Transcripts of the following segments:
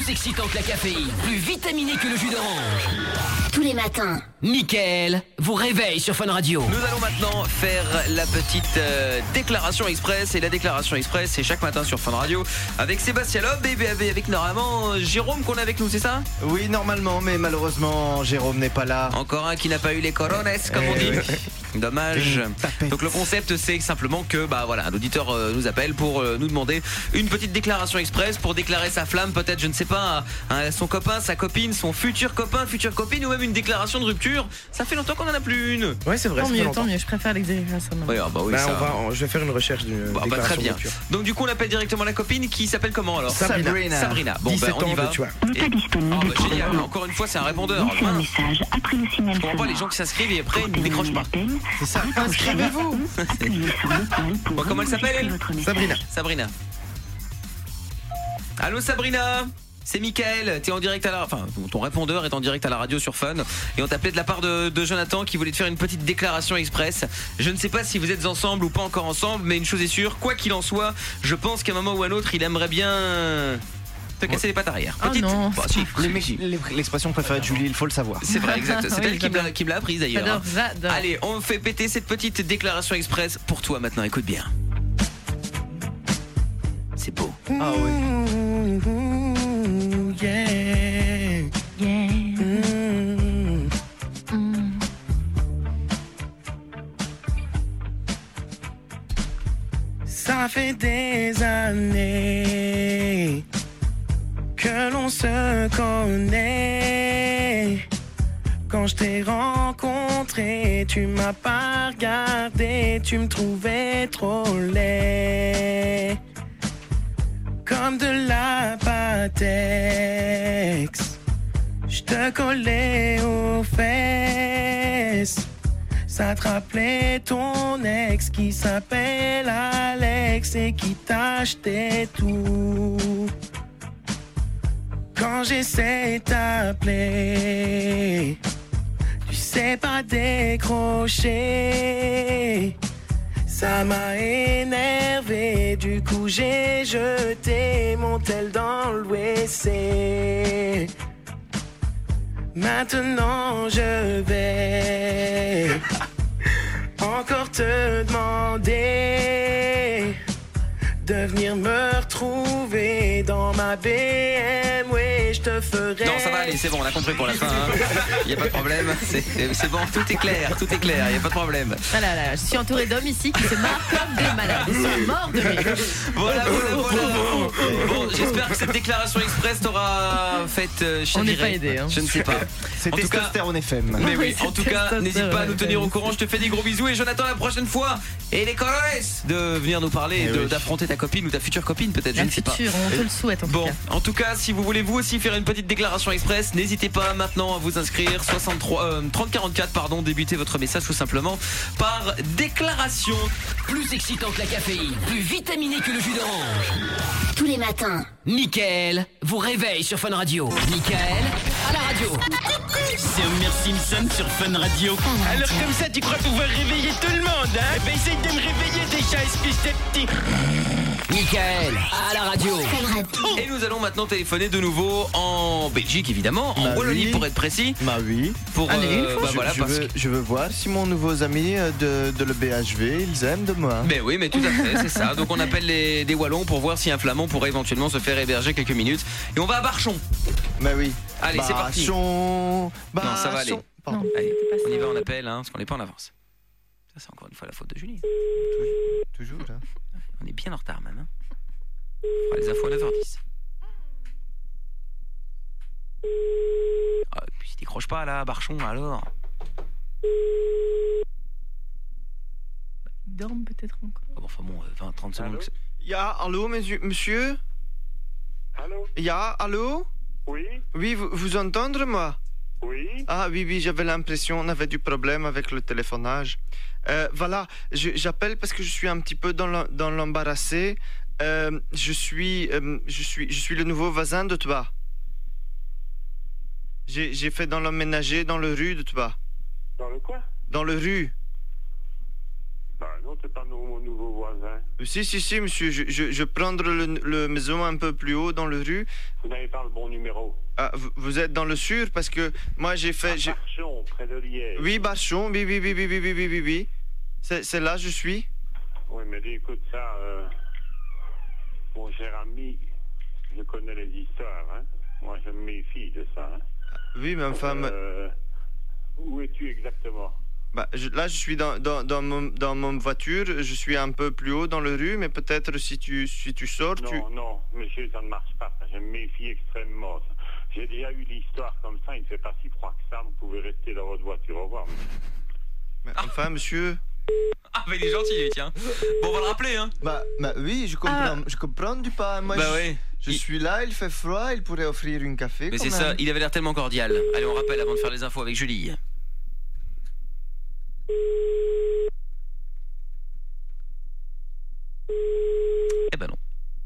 plus excitant que la caféine, plus vitaminé que le jus d'orange. Tous les matins, Mickaël vous réveille sur Fun Radio. Nous allons maintenant faire la petite déclaration express. Et la déclaration express, c'est chaque matin sur Fun Radio avec Sébastien Loeb et avec normalement Jérôme qu'on a avec nous, c'est ça? Oui, normalement, mais malheureusement, Jérôme n'est pas là. Encore un qui n'a pas eu les corones, comme on dit. Dommage. Donc le concept, c'est simplement que un auditeur nous appelle pour nous demander une petite déclaration express pour déclarer sa flamme, peut-être, je ne sais pas, à son copain, sa copine, son futur copain, future copine, ou même une déclaration de rupture. Ça fait longtemps qu'on en a plus une. Ouais, c'est vrai. Tant mieux, je préfère l'exagération. Oui, je vais faire une recherche d'une déclaration très bien. de rupture. Donc du coup, on appelle directement la copine qui s'appelle comment alors? Sabrina. Bon, 17 on y va. Génial. Encore une fois, c'est un répondeur. laissez un message après le signal Pour pas les gens qui s'inscrivent et après ils ne décrochent pas. C'est ça. Inscrivez-vous. Bon, comment elle s'appelle elle? Sabrina. Allô Sabrina, c'est Mickaël, t'es en direct ton répondeur est en direct à la radio sur Fun et on t'appelait de la part de Jonathan qui voulait te faire une petite déclaration express. Je ne sais pas si vous êtes ensemble ou pas encore ensemble, mais une chose est sûre, quoi qu'il en soit, je pense qu'à un moment ou à un autre, il aimerait bien te casser les pattes arrière. Petite... Oh non. L'expression préférée de Julie, il faut le savoir. C'est vrai, exact. C'est elle qui me l'a apprise d'ailleurs. J'adore. Allez, on fait péter cette petite déclaration express pour toi maintenant, écoute bien. C'est beau. Ah oui. Ça fait des années que l'on se connaît. Quand je t'ai rencontré, tu m'as pas regardé, tu me trouvais trop laid. Comme de la Patex, je te collais aux fesses. Ça te rappelait ton ex qui s'appelle Alex et qui t'achetait tout. Quand j'essaie de t'appeler, tu sais pas décrocher. Ça m'a énervé, du coup j'ai jeté mon tel dans le WC. Maintenant je vais encore te demander de venir me retrouver dans ma BMW, je te ferai... Non, ça va aller, c'est bon, on a compris pour la fin. Il n'y a pas de problème, c'est bon, tout est clair, il n'y a pas de problème. Ah là là, je suis entouré d'hommes ici qui se marrent comme des malades. Ils sont morts de rire. Voilà. Bon, j'espère que cette déclaration express t'aura fait chavirer. On n'est pas aidé, hein. Je ne sais pas. C'est En tout cas, Testostérone FM. mais oui, Oui, en tout cas, n'hésite pas à nous tenir au courant. Je te fais des gros bisous et Jonathan la prochaine fois. Et les colores de venir nous parler, d'affronter ta copine ou ta future copine peut-être, je La ne sais pas. future, on te le souhaite en tout Bon, cas. en tout cas, si vous voulez vous aussi faire une petite déclaration express, n'hésitez pas maintenant à vous inscrire 3044 débutez votre message tout simplement par déclaration. Plus excitant que la caféine, plus vitaminé que le jus d'orange. tous les matins, Mickaël vous réveille sur Fun Radio. Mickaël à la radio. C'est Homer Simpson sur Fun Radio. Alors comme ça, tu crois pouvoir réveiller tout le monde, hein? Eh ben essaye de me réveiller déjà, espèce de petit... Mickaël à la radio. Fun Radio. Et nous allons maintenant téléphoner de nouveau en Belgique évidemment, en Wallonie pour être précis. Bah oui. Pour Allez, une fois. Je veux voir si mon nouveaux amis de le BHV, ils aiment de moi. Mais oui, mais tout à fait, c'est ça. Donc on appelle des Wallons pour voir si un Flamand pourrait éventuellement se faire héberger quelques minutes. Et on va à Barchon. Bah oui. Allez, c'est parti. Non, ça va aller. Pardon. Non. Allez, C'est pas on y ça. va, on appelle, parce qu'on n'est pas en avance. Ça, c'est encore une fois la faute de Julie. Toujours là. On est bien en retard même. On fera les infos à 9h10. Ah, et puis si décroche pas là, Barchon, alors. Ils dorment peut-être encore. Ah bon, enfin bon, 20-30 secondes. Allô? Ja, allô, monsieur? Allô? Ja, allô? Oui? Oui, vous entendre, moi? Oui? Ah oui, j'avais l'impression on avait du problème avec le téléphonage. Voilà, j'appelle parce que je suis un petit peu dans l'embarrassé. Je suis le nouveau voisin de toi. J'ai fait dans l'emménager dans le rue de toi. Dans le quoi? Dans le rue. Bah non, t'es pas mon nouveau voisin. Si, monsieur, je prendre le maison un peu plus haut dans la rue. Vous n'avez pas le bon numéro. Ah, vous êtes dans le sûr parce que moi j'ai fait... Barchon, près de Liège. Oui, Barchon, oui. C'est là je suis. Oui, mais écoute ça, mon cher ami, je connais les histoires, hein. Moi, je me méfie de ça, hein. Oui, mais enfin... Où es-tu exactement? Bah, là, je suis dans mon voiture, je suis un peu plus haut dans la rue, mais peut-être si tu sors, Non, monsieur, ça ne marche pas, ça. Je me méfie extrêmement, ça. J'ai déjà eu l'histoire comme ça, il ne fait pas si froid que ça, vous pouvez rester dans votre voiture, au revoir, monsieur. Mais enfin, monsieur... Ah, mais il est gentil, lui, tiens. Bon, on va le rappeler, hein. Bah oui, je comprends du pas. Moi, je suis là, il fait froid, il pourrait offrir une café. Mais c'est ça, il avait l'air tellement cordial. Allez, on rappelle avant de faire les infos avec Julie. Eh ben non.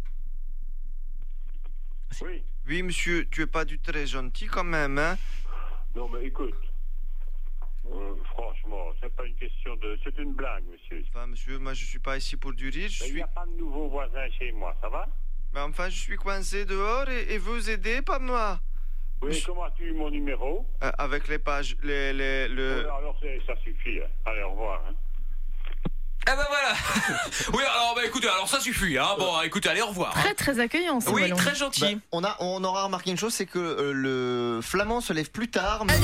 Oui, monsieur, tu es pas du très gentil quand même, hein. Non, mais écoute, franchement, c'est pas une question de... C'est une blague, monsieur. Enfin, monsieur, moi je suis pas ici pour du rire, Il n'y a pas de nouveau voisin chez moi, ça va? Mais enfin, je suis coincé dehors et vous aidez, pas moi. Oui, comment as-tu eu mon numéro? Avec les pages, Alors, ça suffit, hein. Allez, au revoir, hein. Ah bah voilà. Oui, alors bah écoutez, alors ça suffit, hein. Bon, écoutez, allez, au revoir. Très très accueillant, ce Oui, ballon. très gentil. Bah, on aura remarqué une chose, c'est que le flamand se lève plus tard. Mais...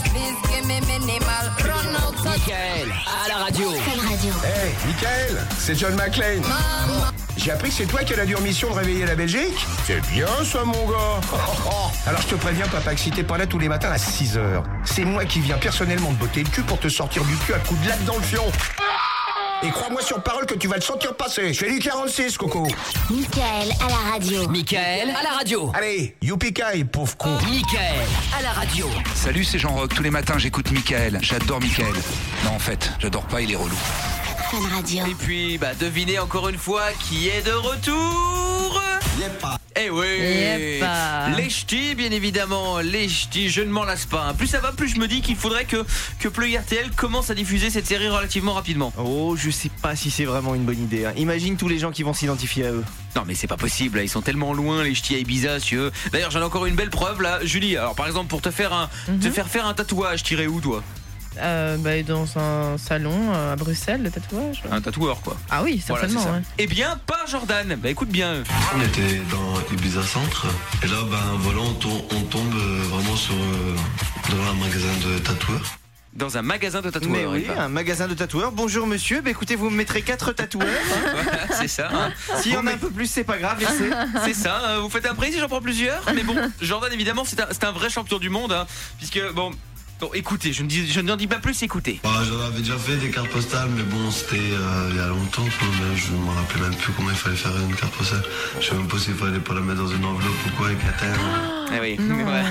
Michael, à la radio. Fun Radio. Hey, Michael, c'est John McClane. J'ai appris que c'est toi qui as la dure mission de réveiller la Belgique. C'est bien ça, mon gars. Alors je te préviens, papa, que si t'es pas là tous les matins à 6h, c'est moi qui viens personnellement te botter le cul pour te sortir du cul à coups de latte dans le fion. Et crois-moi sur parole que tu vas te sentir passer. Je fais du 46, Coco. Michael à la radio. Michael, à la radio. Allez, youpi-kai, pauvre con. Michael, à la radio. Salut, c'est Jean-Roch. Tous les matins, j'écoute Michael. J'adore Michael. Non, en fait, j'adore pas, il est relou. Fun Radio. Et puis, bah, devinez encore une fois qui est de retour. Yeppa. Eh oui, Yeppa. les ch'tis, bien évidemment, les ch'tis, je ne m'en lasse pas. Plus ça va, plus je me dis qu'il faudrait que Pleu RTL commence à diffuser cette série relativement rapidement. Oh, je sais pas si c'est vraiment une bonne idée, hein. Imagine tous les gens qui vont s'identifier à eux. Non mais c'est pas possible, là, ils sont tellement loin les ch'tis à Ibiza, si eux. D'ailleurs j'en ai encore une belle preuve là, Julie. Alors par exemple pour te faire faire un tatouage, t'irais où toi? Dans un salon à Bruxelles, le tatouage. Un tatoueur quoi. Ah oui, certainement. Voilà, ouais. Eh bien pas Jordan, bah écoute bien. On était dans Ibiza Centre et là voilà on tombe vraiment devant un magasin de tatoueurs. Dans un magasin de tatoueurs. Mais oui, un magasin de tatoueurs. Bonjour monsieur, bah écoutez, vous me mettrez 4 tatoueurs. Hein. Voilà, c'est ça. Hein. S'il y en a un peu plus, c'est pas grave, laissez. C'est ça, hein. Vous faites un prix si j'en prends plusieurs. Mais bon, Jordan évidemment c'est un vrai champion du monde, hein, puisque bon, écoutez, je n'en dis pas plus, écoutez. J'en avais déjà fait des cartes postales, mais bon, c'était il y a longtemps, quoi. Mais je me rappelais même plus comment il fallait faire une carte postale. Je sais même pas s'il fallait pas la mettre dans une enveloppe ou quoi, avec un thème. Ah oui. Ouais.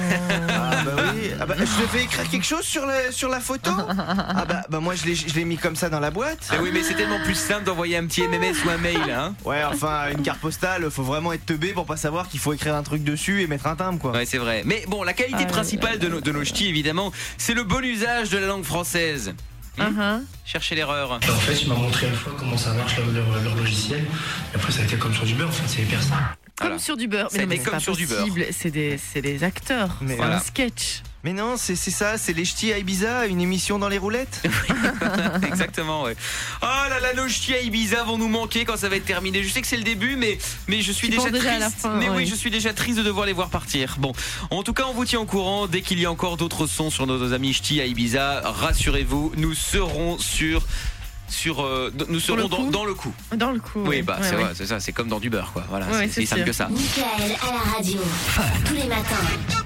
Je devais écrire quelque chose sur la photo. Moi je l'ai mis comme ça dans la boîte. Ah oui, mais c'est tellement plus simple d'envoyer un petit MMS ou un mail, hein. Ouais, enfin une carte postale, faut vraiment être teubé pour pas savoir qu'il faut écrire un truc dessus et mettre un timbre, quoi. Ouais, c'est vrai. Mais bon, la qualité principale de nos ch'tis évidemment, c'est le bon usage de la langue française. Cherchez l'erreur. En fait, il m'a montré une fois comment ça marche leur logiciel. Et après, ça a été comme sur du beurre. En fait, c'est hyper simple. Comme sur du beurre. Mais non, mais c'est comme pas sur du beurre. possible. C'est des acteurs. Mais c'est voilà. un sketch. Mais non, c'est ça, c'est les ch'tis à Ibiza, une émission dans les roulettes. Exactement, ouais. Oh là là, nos ch'tis à Ibiza vont nous manquer quand ça va être terminé. Je sais que c'est le début, mais je suis déjà triste. À la fin, mais oui, je suis déjà triste de devoir les voir partir. Bon, en tout cas, on vous tient au courant dès qu'il y a encore d'autres sons sur nos amis ch'tis à Ibiza. Rassurez-vous, nous serons nous serons dans le coup. Dans le coup. Oui, ouais. c'est ouais. vrai, c'est ça, c'est comme dans du beurre, quoi. Voilà, Ouais, c'est simple sûr. que ça. Michael à la radio. Tous les matins.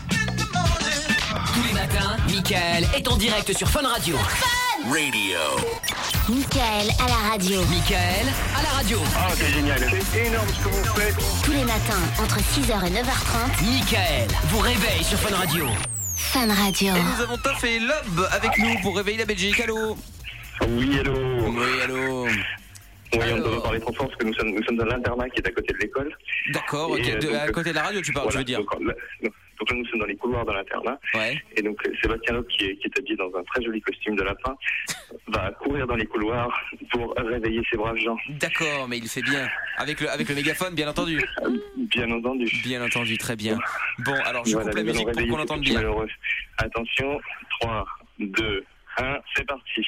Tous les matins, Michael est en direct sur Fun Radio. Radio. Michael à la radio. Michael, à la radio. Ah, c'est génial, c'est énorme ce que vous faites. Tous les matins, entre 6h et 9h30. Michael vous réveille sur Fun Radio. Fun Radio. Et nous avons Toff et Lob avec nous pour réveiller la Belgique. Allô? Oui, hello. Oui, allô. Oui, on ne peut pas parler trop fort parce que nous sommes dans l'internat qui est à côté de l'école. D'accord, ok. À côté de la radio, tu parles, je veux dire. Donc là, nous sommes dans les couloirs de l'internat. Ouais. Et donc, Sébastien Loeb, qui est habillé dans un très joli costume de lapin, va courir dans les couloirs pour réveiller ces braves gens. D'accord, mais il fait bien. Avec le mégaphone, bien entendu. Bien entendu. Bien entendu, très bien. Bon, alors je coupe la musique pour qu'on entende bien. Malheureux. Attention, 3, 2, 1, c'est parti.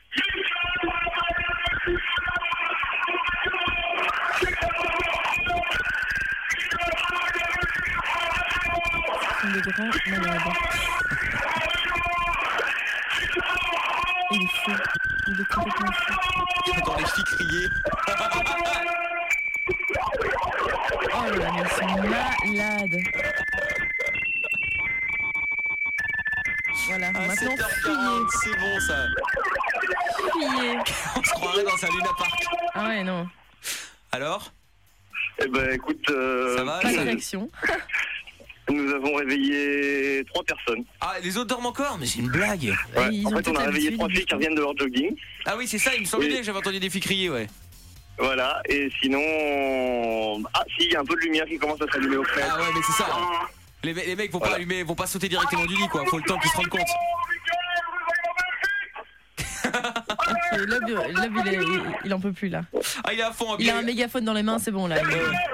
Des grands malades. Il est fou. Il est complètement fou. J'entends les filles crier. Oh là là, mais ils sont malades. Voilà, maintenant fuyez. C'est bon ça. Fuyez. On se croirait dans un Luna Park. Ah ouais, non. Alors ? Eh ben écoute, ça va, pas de réaction. Nous avons réveillé 3 personnes. Ah, les autres dorment encore? Mais c'est une blague. Ouais. En fait, on a réveillé 3 filles qui reviennent de leur jogging. Ah oui, c'est ça, il me semblait bien que j'avais entendu des filles crier, ouais. Voilà, et sinon... Ah si, il y a un peu de lumière qui commence à s'allumer au fenêtre. Ah ouais, mais c'est ça. Les mecs vont pas allumer, vont pas sauter directement du lit, quoi. Faut le temps qu'ils se rendent compte. Loeb, il en peut plus là. Ah, il est à fond. Il a un mégaphone dans les mains, c'est bon là.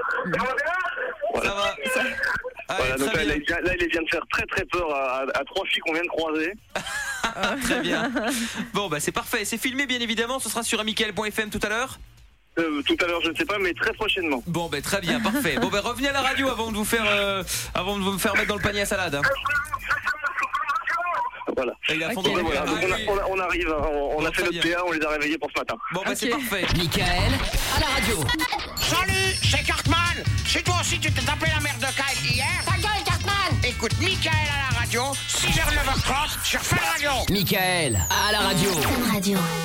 Ça va. Voilà, donc là, il vient de faire très très peur à 3 filles qu'on vient de croiser. Très bien. Bon, bah c'est parfait. C'est filmé, bien évidemment. Ce sera sur michael.fm tout à l'heure. Tout à l'heure, je ne sais pas, mais très prochainement. Bon, bah très bien, parfait. Bon, bah revenez à la radio avant de vous faire mettre dans le panier à salade. Hein. Voilà. Okay. Voilà. Donc on arrive, on a fait notre PA, on les a réveillés pour ce matin. Bon, bah c'est parfait. Michael, à la radio. Salut, c'est Cartman. Si toi aussi tu t'es tapé la merde de Kyle hier, ta gueule Cartman. Écoute Michael à la radio, 6h, 9h30 sur Fun Radio. Michael, à la radio. Fun Radio.